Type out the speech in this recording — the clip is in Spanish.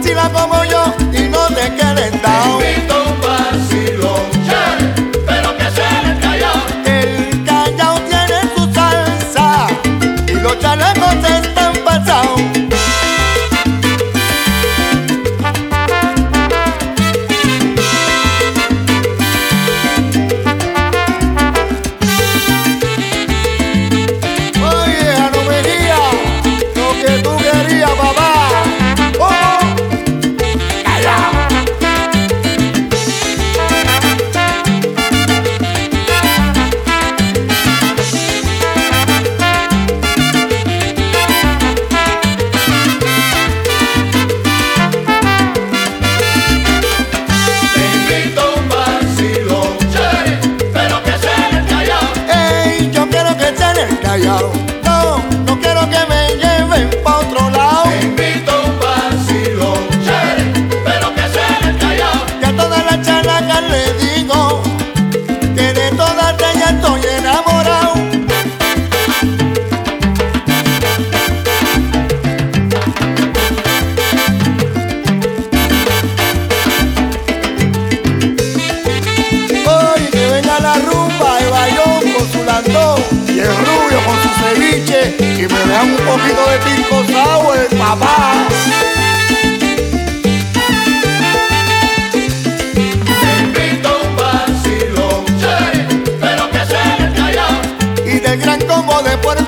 vacila como yo y no te quedes down. Te invito a un vacilón, chévere, pero que sea en el Callao. El Callao tiene su salsa y los chalecos están pasados. No, no quiero que me lleven pa' otro lado. Te invito a un vacilón, chévere, pero que sea en el Callao. Y a todas las charlacas le digo que de todas ellas estoy enamorado. Hoy que venga la rumba de Bayón con su landón y el rubio con su ceviche y me vean un poquito de pisco sour, papá. Te invito a un vacilón, chévere, pero que sea en el Callao. Y del gran combo de Puerto